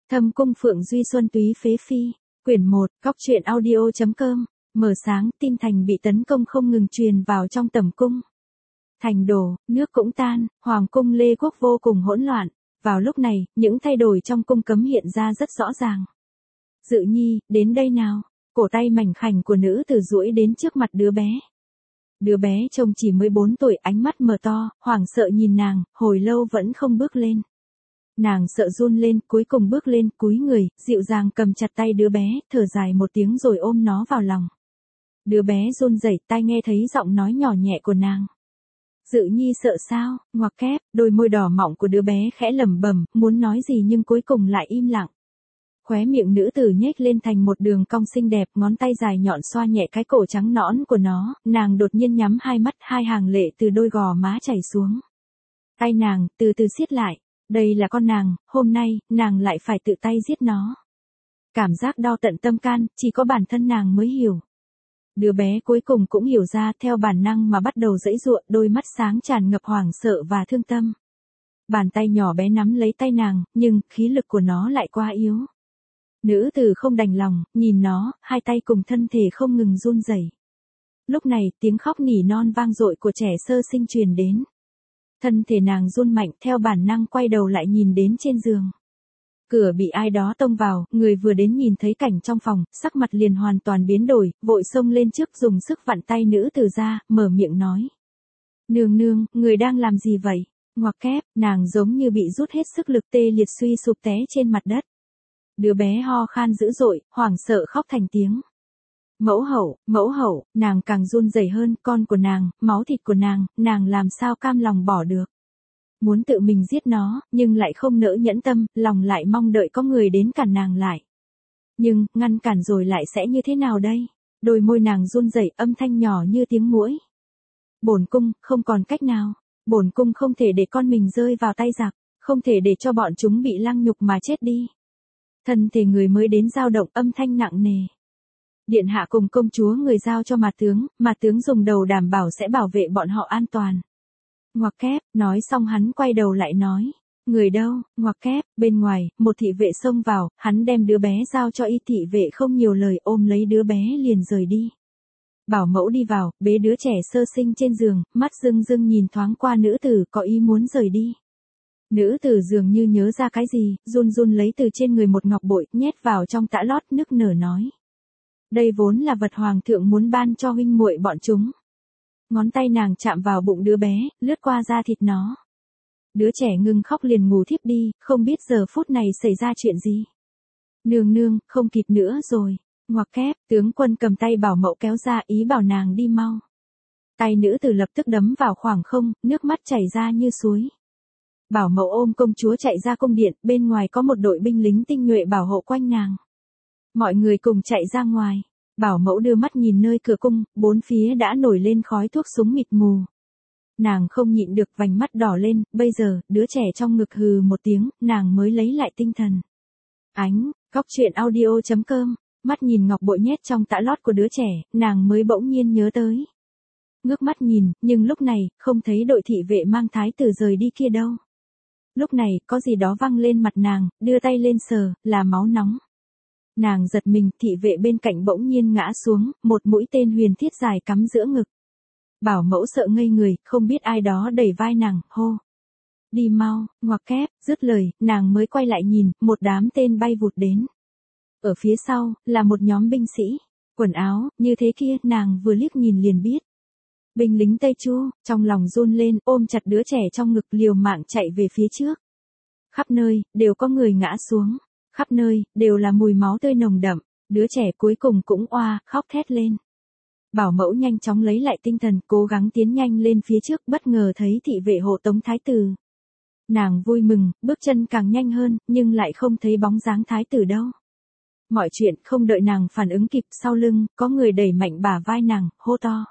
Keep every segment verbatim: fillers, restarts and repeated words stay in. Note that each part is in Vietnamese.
Thâm cung Phượng Duy Xuân Túy Phế Phi, quyển một, góc truyện audio.com, mở sáng tin thành bị tấn công không ngừng truyền vào trong tẩm cung. Thành đổ, nước cũng tan, hoàng cung Lê Quốc vô cùng hỗn loạn. Vào lúc này, những thay đổi trong cung cấm hiện ra rất rõ ràng. Dự Nhi, đến đây nào. Cổ tay mảnh khảnh của nữ tử duỗi đến trước mặt đứa bé. Đứa bé trông chỉ mới bốn tuổi, ánh mắt mở to, hoảng sợ nhìn nàng, hồi lâu vẫn không bước lên. Nàng sợ run lên, cuối cùng bước lên, cúi người, dịu dàng cầm chặt tay đứa bé, thở dài một tiếng rồi ôm nó vào lòng. Đứa bé run rẩy, tai nghe thấy giọng nói nhỏ nhẹ của nàng. Dự Nhi sợ sao? Ngoặc kép, đôi môi đỏ mọng của đứa bé khẽ lẩm bẩm, muốn nói gì nhưng cuối cùng lại im lặng. Khóe miệng nữ tử nhếch lên thành một đường cong xinh đẹp, ngón tay dài nhọn xoa nhẹ cái cổ trắng nõn của nó, nàng đột nhiên nhắm hai mắt, hai hàng lệ từ đôi gò má chảy xuống. Tay nàng từ từ siết lại, đây là con nàng, hôm nay, nàng lại phải tự tay giết nó. Cảm giác đau tận tâm can, chỉ có bản thân nàng mới hiểu. Đứa bé cuối cùng cũng hiểu ra, theo bản năng mà bắt đầu giãy giụa, đôi mắt sáng tràn ngập hoảng sợ và thương tâm. Bàn tay nhỏ bé nắm lấy tay nàng, nhưng khí lực của nó lại quá yếu. Nữ tử không đành lòng, nhìn nó, hai tay cùng thân thể không ngừng run rẩy. Lúc này, tiếng khóc nỉ non vang dội của trẻ sơ sinh truyền đến. Thân thể nàng run mạnh, theo bản năng quay đầu lại nhìn đến trên giường. Cửa bị ai đó tông vào, người vừa đến nhìn thấy cảnh trong phòng, sắc mặt liền hoàn toàn biến đổi, vội xông lên trước dùng sức vặn tay nữ tử ra, mở miệng nói. Nương nương, người đang làm gì vậy? Ngoặc kép, nàng giống như bị rút hết sức lực, tê liệt suy sụp té trên mặt đất. Đứa bé ho khan dữ dội, hoảng sợ khóc thành tiếng. Mẫu hậu, mẫu hậu, nàng càng run rẩy hơn, con của nàng, máu thịt của nàng, nàng làm sao cam lòng bỏ được. Muốn tự mình giết nó, nhưng lại không nỡ nhẫn tâm, lòng lại mong đợi có người đến cản nàng lại. Nhưng, ngăn cản rồi lại sẽ như thế nào đây? Đôi môi nàng run rẩy, âm thanh nhỏ như tiếng muỗi. Bổn cung, không còn cách nào. Bổn cung không thể để con mình rơi vào tay giặc, không thể để cho bọn chúng bị lăng nhục mà chết đi. Thân thể người mới đến dao động, âm thanh nặng nề. Điện hạ cùng công chúa người giao cho mà tướng, mà tướng dùng đầu đảm bảo sẽ bảo vệ bọn họ an toàn. Ngoặc kép, nói xong hắn quay đầu lại nói. Người đâu? Ngoặc kép, bên ngoài, một thị vệ xông vào, hắn đem đứa bé giao cho y, thị vệ không nhiều lời, ôm lấy đứa bé liền rời đi. Bảo mẫu đi vào, bế đứa trẻ sơ sinh trên giường, mắt rưng rưng nhìn thoáng qua nữ tử, có ý muốn rời đi. Nữ tử dường như nhớ ra cái gì, run run lấy từ trên người một ngọc bội, nhét vào trong tã lót, nức nở nói. Đây vốn là vật hoàng thượng muốn ban cho huynh muội bọn chúng. Ngón tay nàng chạm vào bụng đứa bé, lướt qua da thịt nó. Đứa trẻ ngừng khóc liền ngủ thiếp đi, không biết giờ phút này xảy ra chuyện gì. Nương nương, không kịp nữa rồi. Ngoặc kép, tướng quân cầm tay bảo mẫu kéo ra, ý bảo nàng đi mau. Tay nữ tử lập tức đấm vào khoảng không, nước mắt chảy ra như suối. Bảo mẫu ôm công chúa chạy ra cung điện, bên ngoài có một đội binh lính tinh nhuệ bảo hộ quanh nàng. Mọi người cùng chạy ra ngoài. Bảo mẫu đưa mắt nhìn nơi cửa cung, bốn phía đã nổi lên khói thuốc súng mịt mù. Nàng không nhịn được, vành mắt đỏ lên, bây giờ, đứa trẻ trong ngực hừ một tiếng, nàng mới lấy lại tinh thần. Ánh, góc truyện audio.com, mắt nhìn ngọc bội nhét trong tã lót của đứa trẻ, nàng mới bỗng nhiên nhớ tới. Ngước mắt nhìn, nhưng lúc này, không thấy đội thị vệ mang thái tử rời đi kia đâu. Lúc này, có gì đó văng lên mặt nàng, đưa tay lên sờ, là máu nóng. Nàng giật mình, thị vệ bên cạnh bỗng nhiên ngã xuống, một mũi tên huyền thiết dài cắm giữa ngực. Bảo mẫu sợ ngây người, không biết ai đó đẩy vai nàng, hô. Đi mau, ngoặc kép, dứt lời, nàng mới quay lại nhìn, một đám tên bay vụt đến. Ở phía sau, là một nhóm binh sĩ, quần áo, như thế kia, nàng vừa liếc nhìn liền biết. Binh lính Tây Chu, trong lòng run lên, ôm chặt đứa trẻ trong ngực liều mạng chạy về phía trước. Khắp nơi, đều có người ngã xuống. Khắp nơi, đều là mùi máu tươi nồng đậm, đứa trẻ cuối cùng cũng oa, khóc thét lên. Bảo mẫu nhanh chóng lấy lại tinh thần, cố gắng tiến nhanh lên phía trước, bất ngờ thấy thị vệ hộ tống thái tử. Nàng vui mừng, bước chân càng nhanh hơn, nhưng lại không thấy bóng dáng thái tử đâu. Mọi chuyện không đợi nàng phản ứng kịp, sau lưng, có người đẩy mạnh bả vai nàng, hô to.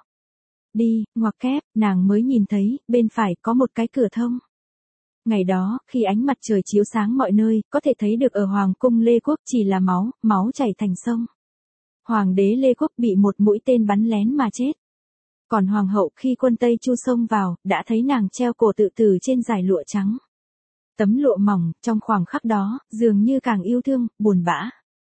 Đi, ngoặc kép, nàng mới nhìn thấy, bên phải có một cái cửa thông. Ngày đó, khi ánh mặt trời chiếu sáng mọi nơi, có thể thấy được ở Hoàng cung Lê Quốc chỉ là máu, máu chảy thành sông. Hoàng đế Lê Quốc bị một mũi tên bắn lén mà chết. Còn Hoàng hậu khi quân Tây Chu xông vào, đã thấy nàng treo cổ tự tử trên dải lụa trắng. tấm lụa mỏng, trong khoảng khắc đó, dường như càng yêu thương, buồn bã.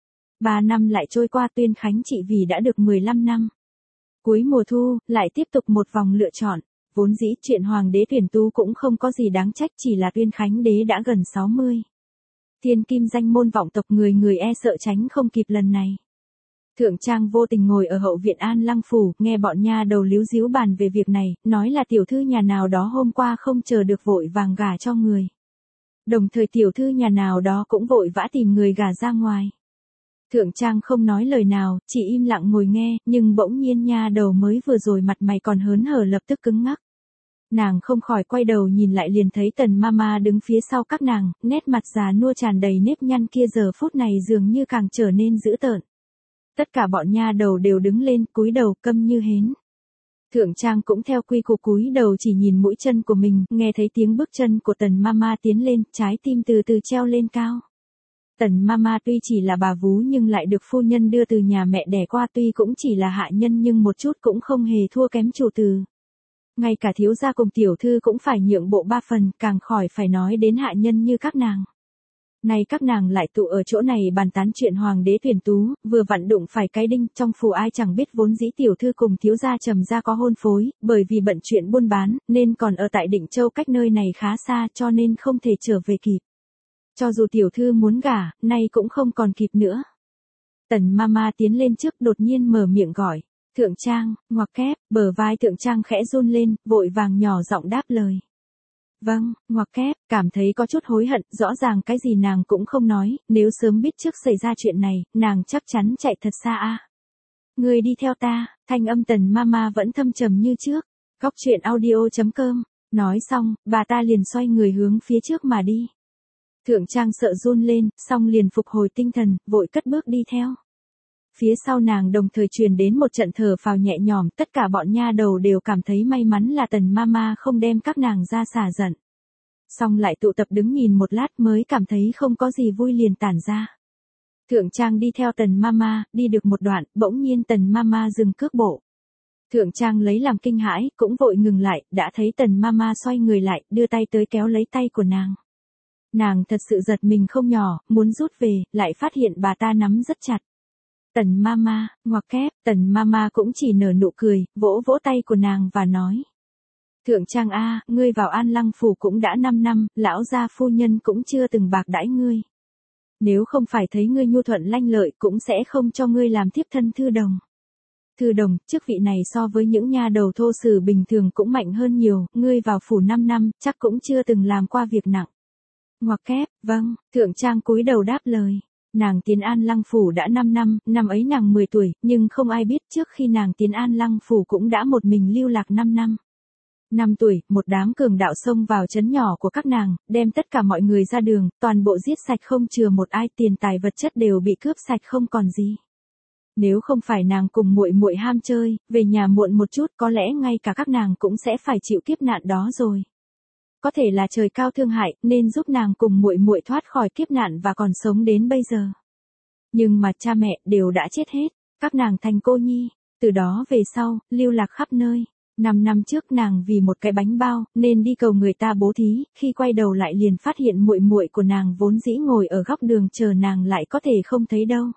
Ba năm lại trôi qua, Tuyên Khánh trị vì đã được mười lăm năm. Cuối mùa thu, lại tiếp tục một vòng lựa chọn. Vốn dĩ chuyện hoàng đế tuyển tú cũng không có gì đáng trách, chỉ là Tuyên Khánh đế đã gần sáu mươi. Thiên kim danh môn vọng tộc, người người e sợ tránh không kịp lần này. Thượng Trang vô tình ngồi ở hậu viện An Lăng phủ, nghe bọn nha đầu líu díu bàn về việc này, nói là tiểu thư nhà nào đó hôm qua không chờ được vội vàng gả cho người. Đồng thời tiểu thư nhà nào đó cũng vội vã tìm người gả ra ngoài. Thượng Trang không nói lời nào, chỉ im lặng ngồi nghe, nhưng bỗng nhiên nha đầu mới vừa rồi mặt mày còn hớn hở lập tức cứng ngắc. Nàng không khỏi quay đầu nhìn lại, liền thấy Tần Mama đứng phía sau các nàng, nét mặt già nua tràn đầy nếp nhăn kia giờ phút này dường như càng trở nên dữ tợn. Tất cả bọn nha đầu đều đứng lên, cúi đầu câm như hến. Thượng Trang cũng theo quy củ cúi đầu chỉ nhìn mũi chân của mình, nghe thấy tiếng bước chân của Tần Mama tiến lên, trái tim từ từ treo lên cao. Tần Mama tuy chỉ là bà vú nhưng lại được phu nhân đưa từ nhà mẹ đẻ qua, tuy cũng chỉ là hạ nhân nhưng một chút cũng không hề thua kém chủ tử. Ngay cả thiếu gia cùng tiểu thư cũng phải nhượng bộ ba phần, càng khỏi phải nói đến hạ nhân như các nàng. Này các nàng lại tụ ở chỗ này bàn tán chuyện hoàng đế tuyển tú, vừa vặn đụng phải cái đinh, trong phủ ai chẳng biết vốn dĩ tiểu thư cùng thiếu gia Trầm gia có hôn phối, bởi vì bận chuyện buôn bán, nên còn ở tại Định Châu cách nơi này khá xa cho nên không thể trở về kịp. Cho dù tiểu thư muốn gả, nay cũng không còn kịp nữa. Tần Mama tiến lên trước đột nhiên mở miệng gọi, Thượng Trang, ngoặc kép, bờ vai Thượng Trang khẽ run lên, vội vàng nhỏ giọng đáp lời. Vâng, ngoặc kép, cảm thấy có chút hối hận, rõ ràng cái gì nàng cũng không nói, nếu sớm biết trước xảy ra chuyện này, nàng chắc chắn chạy thật xa a. À. Người đi theo ta, thanh âm Tần Mama vẫn thâm trầm như trước. Góc truyện audio chấm com, nói xong, bà ta liền xoay người hướng phía trước mà đi. Thượng Trang sợ run lên, xong liền phục hồi tinh thần, vội cất bước đi theo. Phía sau nàng đồng thời truyền đến một trận thở phào nhẹ nhõm, tất cả bọn nha đầu đều cảm thấy may mắn là Tần Mama không đem các nàng ra xả giận. Xong lại tụ tập đứng nhìn một lát mới cảm thấy không có gì vui liền tản ra. Thượng Trang đi theo Tần Mama, đi được một đoạn, bỗng nhiên Tần Mama dừng cước bộ. Thượng Trang lấy làm kinh hãi, cũng vội ngừng lại, đã thấy Tần Mama xoay người lại, đưa tay tới kéo lấy tay của nàng. Nàng thật sự giật mình không nhỏ, muốn rút về, lại phát hiện bà ta nắm rất chặt. Tần Mama, ngoặc kép, Tần Mama cũng chỉ nở nụ cười, vỗ vỗ tay của nàng và nói. Thượng Trang a, ngươi vào An Lăng phủ cũng đã năm năm, lão gia phu nhân cũng chưa từng bạc đãi ngươi. Nếu không phải thấy ngươi nhu thuận lanh lợi cũng sẽ không cho ngươi làm tiếp thân thư đồng. Thư đồng, chức vị này so với những nha đầu thô sử bình thường cũng mạnh hơn nhiều, ngươi vào phủ năm năm, chắc cũng chưa từng làm qua việc nặng. Ngoặc kép, vâng, Thượng Trang cúi đầu đáp lời. Nàng tiến An Lăng phủ đã năm năm, năm ấy nàng mười tuổi, nhưng không ai biết trước khi nàng tiến An Lăng phủ cũng đã một mình lưu lạc năm năm. Năm tuổi, một đám cường đạo xông vào trấn nhỏ của các nàng, đem tất cả mọi người ra đường, toàn bộ giết sạch không chừa một ai, tiền tài vật chất đều bị cướp sạch không còn gì. Nếu không phải nàng cùng muội muội ham chơi, về nhà muộn một chút, có lẽ ngay cả các nàng cũng sẽ phải chịu kiếp nạn đó rồi. Có thể là trời cao thương hại, nên giúp nàng cùng muội muội thoát khỏi kiếp nạn và còn sống đến bây giờ. Nhưng mà cha mẹ đều đã chết hết, các nàng thành cô nhi, từ đó về sau, lưu lạc khắp nơi. Năm năm trước nàng vì một cái bánh bao, nên đi cầu người ta bố thí, khi quay đầu lại liền phát hiện muội muội của nàng vốn dĩ ngồi ở góc đường chờ nàng lại có thể không thấy đâu.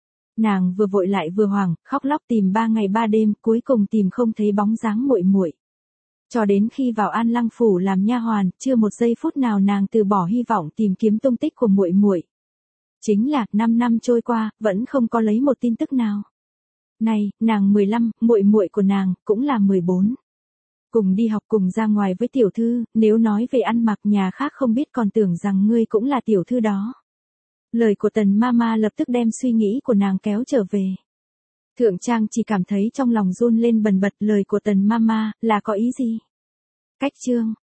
Nàng vừa vội lại vừa hoảng, khóc lóc tìm ba ngày ba đêm, cuối cùng tìm không thấy bóng dáng muội muội. Cho đến khi vào An Lăng phủ làm nha hoàn, chưa một giây phút nào nàng từ bỏ hy vọng tìm kiếm tung tích của muội muội. Chính là năm năm trôi qua, vẫn không có lấy một tin tức nào. Này, nàng mười lăm, muội muội của nàng cũng là mười bốn. Cùng đi học cùng ra ngoài với tiểu thư, nếu nói về ăn mặc nhà khác không biết còn tưởng rằng ngươi cũng là tiểu thư đó. Lời của Tần Mama lập tức đem suy nghĩ của nàng kéo trở về. Thượng Trang chỉ cảm thấy trong lòng run lên bần bật, lời của Tần Mama là có ý gì? Cách chương